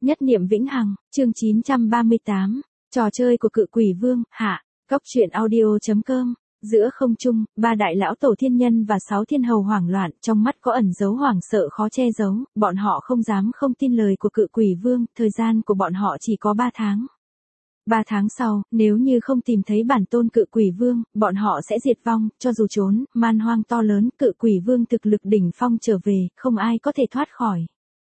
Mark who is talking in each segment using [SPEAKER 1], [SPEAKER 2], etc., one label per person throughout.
[SPEAKER 1] Nhất niệm vĩnh hằng, chương 938, trò chơi của cự quỷ vương, hạ, góc truyện audio.com. Giữa không trung, ba đại lão tổ thiên nhân và 6 thiên hầu hoảng loạn, trong mắt có ẩn dấu hoảng sợ khó che giấu, bọn họ không dám không tin lời của cự quỷ vương, thời gian của bọn họ chỉ có 3 tháng. 3 tháng sau, nếu như không tìm thấy bản tôn cự quỷ vương, bọn họ sẽ diệt vong, cho dù trốn, man hoang to lớn, cự quỷ vương thực lực đỉnh phong trở về, không ai có thể thoát khỏi.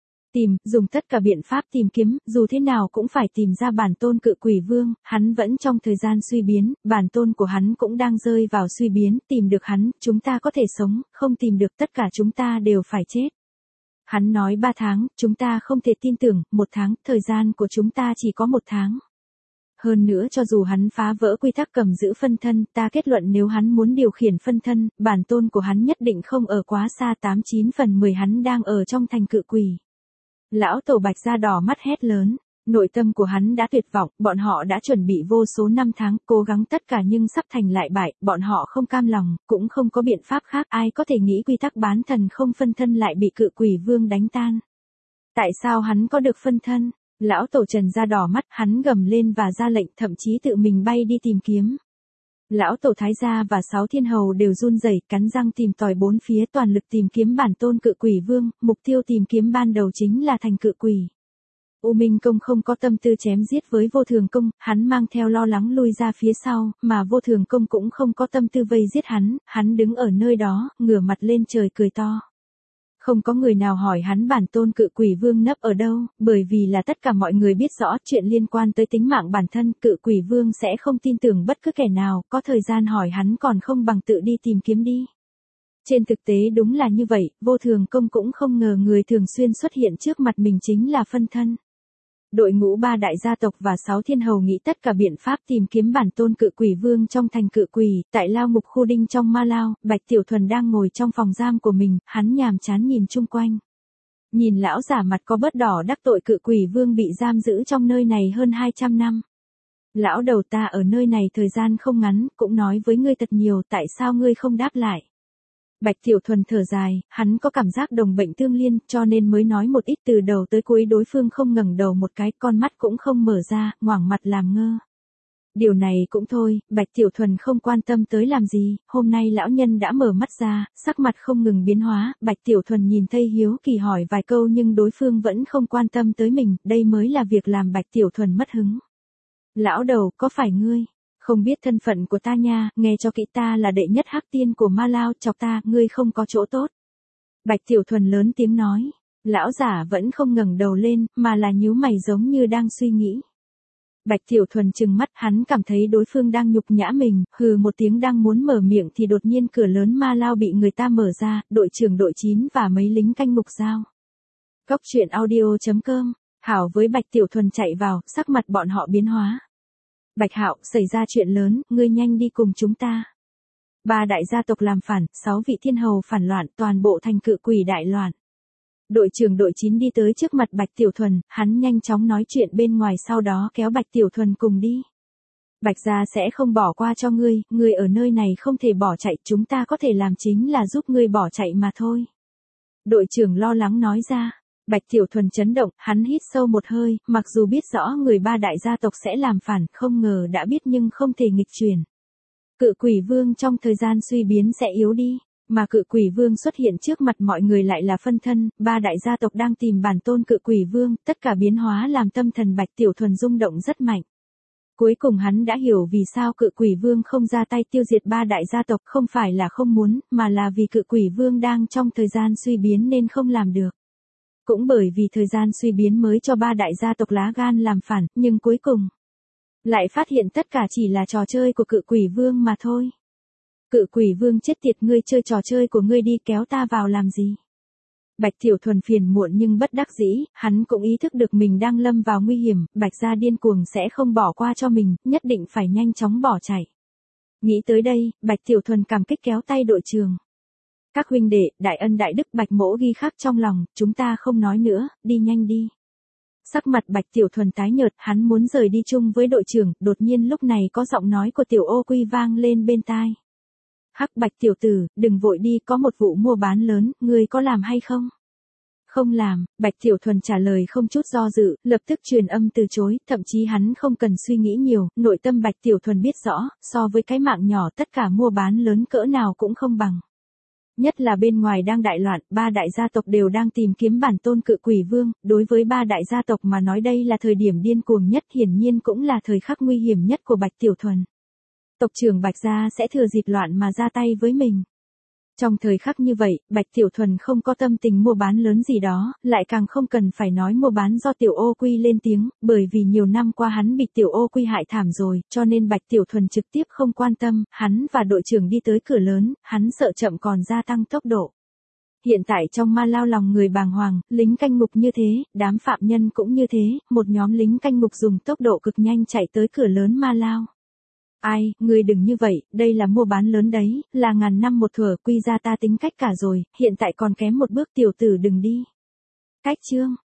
[SPEAKER 1] Dùng tất cả biện pháp tìm kiếm, dù thế nào cũng phải tìm ra bản tôn cự quỷ vương, hắn vẫn trong thời gian suy biến, bản tôn của hắn cũng đang rơi vào suy biến, tìm được hắn, chúng ta có thể sống, không tìm được tất cả chúng ta đều phải chết. Hắn nói 3 tháng, chúng ta không thể tin tưởng, 1 tháng, thời gian của chúng ta chỉ có 1 tháng. Hơn nữa cho dù hắn phá vỡ quy tắc cầm giữ phân thân, ta kết luận nếu hắn muốn điều khiển phân thân, bản tôn của hắn nhất định không ở quá xa 89 phần 10 hắn đang ở trong thành cự quỷ. Lão tổ Bạch da đỏ mắt hét lớn, nội tâm của hắn đã tuyệt vọng, bọn họ đã chuẩn bị vô số năm tháng, cố gắng tất cả nhưng sắp thành lại bại, bọn họ không cam lòng, cũng không có biện pháp khác, ai có thể nghĩ quy tắc bán thần không phân thân lại bị cự quỷ vương đánh tan. Tại sao hắn có được phân thân? Lão tổ Trần da đỏ mắt, hắn gầm lên và ra lệnh, thậm chí tự mình bay đi tìm kiếm. Lão tổ Thái gia và 6 thiên hầu đều run rẩy, cắn răng tìm tòi bốn phía, toàn lực tìm kiếm bản tôn cự quỷ vương, mục tiêu tìm kiếm ban đầu chính là thành cự quỷ. U Minh Công không có tâm tư chém giết với Vô Thường Công, hắn mang theo lo lắng lui ra phía sau, mà Vô Thường Công cũng không có tâm tư vây giết hắn đứng ở nơi đó, ngửa mặt lên trời cười to. Không có người nào hỏi hắn bản tôn cự quỷ vương nấp ở đâu, bởi vì là tất cả mọi người biết rõ chuyện liên quan tới tính mạng bản thân, cự quỷ vương sẽ không tin tưởng bất cứ kẻ nào, có thời gian hỏi hắn còn không bằng tự đi tìm kiếm đi. Trên thực tế đúng là như vậy, Vô Thường Công cũng không ngờ người thường xuyên xuất hiện trước mặt mình chính là phân thân. Đội ngũ 3 đại gia tộc và 6 thiên hầu nghĩ tất cả biện pháp tìm kiếm bản tôn cự quỷ vương trong thành cự quỷ, tại lao ngục khu đinh trong ma lao, Bạch Tiểu Thuần đang ngồi trong phòng giam của mình, hắn nhàm chán nhìn chung quanh. Nhìn lão giả mặt có bớt đỏ đắc tội cự quỷ vương bị giam giữ trong nơi này hơn 200 năm. Lão đầu, ta ở nơi này thời gian không ngắn, cũng nói với ngươi thật nhiều, tại sao ngươi không đáp lại? Bạch Tiểu Thuần thở dài, hắn có cảm giác đồng bệnh tương liên, cho nên mới nói một ít, từ đầu tới cuối đối phương không ngẩng đầu một cái, con mắt cũng không mở ra, ngoảnh mặt làm ngơ. Điều này cũng thôi, Bạch Tiểu Thuần không quan tâm tới làm gì, hôm nay lão nhân đã mở mắt ra, sắc mặt không ngừng biến hóa, Bạch Tiểu Thuần nhìn thấy hiếu kỳ hỏi vài câu nhưng đối phương vẫn không quan tâm tới mình, đây mới là việc làm Bạch Tiểu Thuần mất hứng. Lão đầu, có phải ngươi? Không biết thân phận của ta nha, nghe cho kỹ, ta là đệ nhất hắc tiên của Ma Lao, chọc ta, ngươi không có chỗ tốt. Bạch Tiểu Thuần lớn tiếng nói, lão giả vẫn không ngẩng đầu lên, mà là nhíu mày giống như đang suy nghĩ. Bạch Tiểu Thuần trừng mắt, hắn cảm thấy đối phương đang nhục nhã mình, hừ một tiếng đang muốn mở miệng thì đột nhiên cửa lớn Ma Lao bị người ta mở ra, đội trưởng đội 9 và mấy lính canh ngục giao. Góc truyện audio.com, Hảo với Bạch Tiểu Thuần chạy vào, sắc mặt bọn họ biến hóa. Bạch Hạo, xảy ra chuyện lớn, ngươi nhanh đi cùng chúng ta. 3 đại gia tộc làm phản, 6 vị thiên hầu phản loạn, toàn bộ thành cự quỷ đại loạn. Đội trưởng đội 9 đi tới trước mặt Bạch Tiểu Thuần, hắn nhanh chóng nói chuyện bên ngoài, sau đó kéo Bạch Tiểu Thuần cùng đi. Bạch gia sẽ không bỏ qua cho ngươi ở nơi này không thể bỏ chạy, chúng ta có thể làm chính là giúp ngươi bỏ chạy mà thôi. Đội trưởng lo lắng nói ra. Bạch Tiểu Thuần chấn động, hắn hít sâu một hơi, mặc dù biết rõ người 3 đại gia tộc sẽ làm phản, không ngờ đã biết nhưng không thể nghịch chuyển. Cự quỷ vương trong thời gian suy biến sẽ yếu đi, mà cự quỷ vương xuất hiện trước mặt mọi người lại là phân thân, 3 đại gia tộc đang tìm bản tôn cự quỷ vương, tất cả biến hóa làm tâm thần Bạch Tiểu Thuần rung động rất mạnh. Cuối cùng hắn đã hiểu vì sao cự quỷ vương không ra tay tiêu diệt 3 đại gia tộc, không phải là không muốn, mà là vì cự quỷ vương đang trong thời gian suy biến nên không làm được. Cũng bởi vì thời gian suy biến mới cho 3 đại gia tộc lá gan làm phản, nhưng cuối cùng lại phát hiện tất cả chỉ là trò chơi của cự quỷ vương mà thôi. Cự quỷ vương chết tiệt, ngươi chơi trò chơi của ngươi đi, kéo ta vào làm gì? Bạch Tiểu Thuần phiền muộn nhưng bất đắc dĩ, hắn cũng ý thức được mình đang lâm vào nguy hiểm, Bạch gia điên cuồng sẽ không bỏ qua cho mình, nhất định phải nhanh chóng bỏ chạy. Nghĩ tới đây, Bạch Tiểu Thuần cảm kích kéo tay đội trưởng. Các huynh đệ, đại ân đại đức, Bạch mỗ ghi khắc trong lòng, chúng ta không nói nữa, đi nhanh đi. Sắc mặt Bạch Tiểu Thuần tái nhợt, hắn muốn rời đi chung với đội trưởng, đột nhiên lúc này có giọng nói của Tiểu Ô Quy vang lên bên tai. Hắc Bạch tiểu tử, đừng vội đi, có một vụ mua bán lớn, ngươi có làm hay không? Không làm, Bạch Tiểu Thuần trả lời không chút do dự, lập tức truyền âm từ chối, thậm chí hắn không cần suy nghĩ nhiều, nội tâm Bạch Tiểu Thuần biết rõ, so với cái mạng nhỏ tất cả mua bán lớn cỡ nào cũng không bằng. Nhất là bên ngoài đang đại loạn, ba đại gia tộc đều đang tìm kiếm bản tôn cự quỷ vương, đối với ba đại gia tộc mà nói đây là thời điểm điên cuồng nhất, hiển nhiên cũng là thời khắc nguy hiểm nhất của Bạch Tiểu Thuần. Tộc trưởng Bạch gia sẽ thừa dịp loạn mà ra tay với mình. Trong thời khắc như vậy, Bạch Tiểu Thuần không có tâm tình mua bán lớn gì đó, lại càng không cần phải nói mua bán do Tiểu Ô Quy lên tiếng, bởi vì nhiều năm qua hắn bị Tiểu Ô Quy hại thảm rồi, cho nên Bạch Tiểu Thuần trực tiếp không quan tâm, hắn và đội trưởng đi tới cửa lớn, hắn sợ chậm còn gia tăng tốc độ. Hiện tại trong Ma Lao lòng người bàng hoàng, lính canh ngục như thế, đám phạm nhân cũng như thế, một nhóm lính canh ngục dùng tốc độ cực nhanh chạy tới cửa lớn Ma Lao. Ai, ngươi đừng như vậy, đây là mua bán lớn đấy, là ngàn năm một thuở, quy ra ta tính cách cả rồi, hiện tại còn kém một bước, tiểu tử đừng đi. Cách chương.